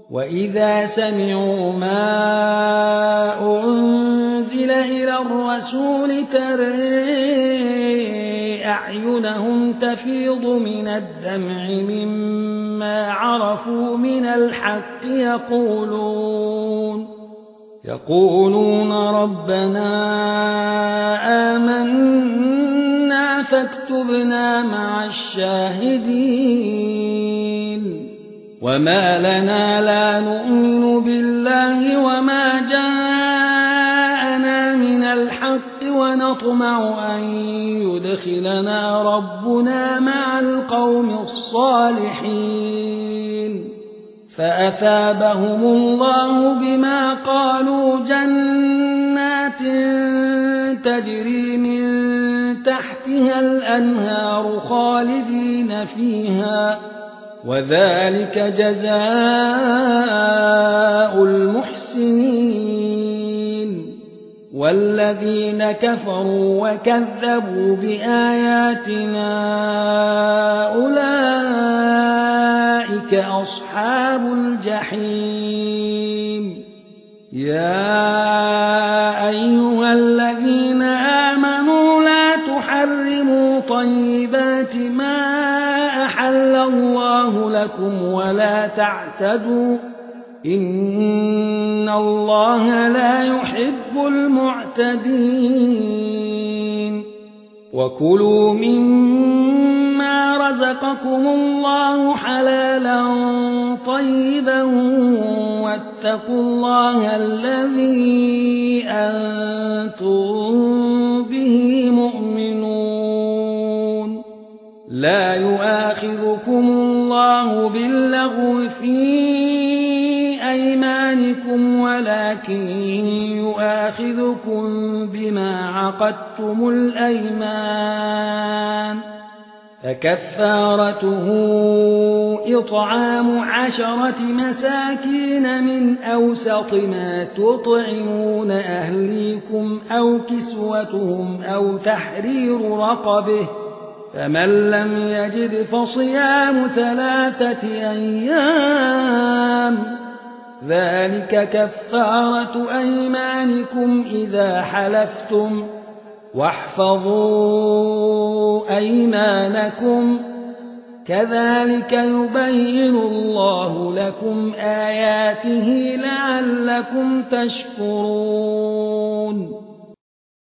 وإذا سمعوا ما أنزل إلى الرسول ترى أعينهم تفيض من الدمع مما عرفوا من الحق يقولون ربنا آمنا فاكتبنا مع الشاهدين وما لنا لا نؤمن بالله وما جاءنا من الحق ونطمع أن يدخلنا ربنا مع القوم الصالحين فأثابهم الله بما قالوا جنات تجري من تحتها الأنهار خالدين فيها وذلك جزاء المحسنين والذين كفروا وكذبوا بآياتنا أولئك أصحاب الجحيم يا أيها الذين آمنوا لا تحرموا طيبات ما أحل الله لكم ولا تعتدوا إن الله لا يحب المعتدين وكلوا مما رزقكم الله حلالا طيبا واتقوا الله الذي أنتم به مؤمنون لا يؤاخذكم الله باللغو في أيمانكم ولكن يؤاخذكم بما عقدتم الأيمان فكفارته إطعام 10 مساكين من أوسط ما تطعمون أهليكم أو كسوتهم أو تحرير رقبه فمن لم يجد فصيام 3 أيام ذلك كفارة أيمانكم إذا حلفتم واحفظوا أيمانكم كذلك يبين الله لكم آياته لعلكم تشكرون